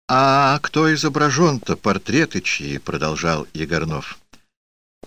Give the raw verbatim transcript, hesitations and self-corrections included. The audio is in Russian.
— А кто изображен-то, портреты чьи? — продолжал Егорнов.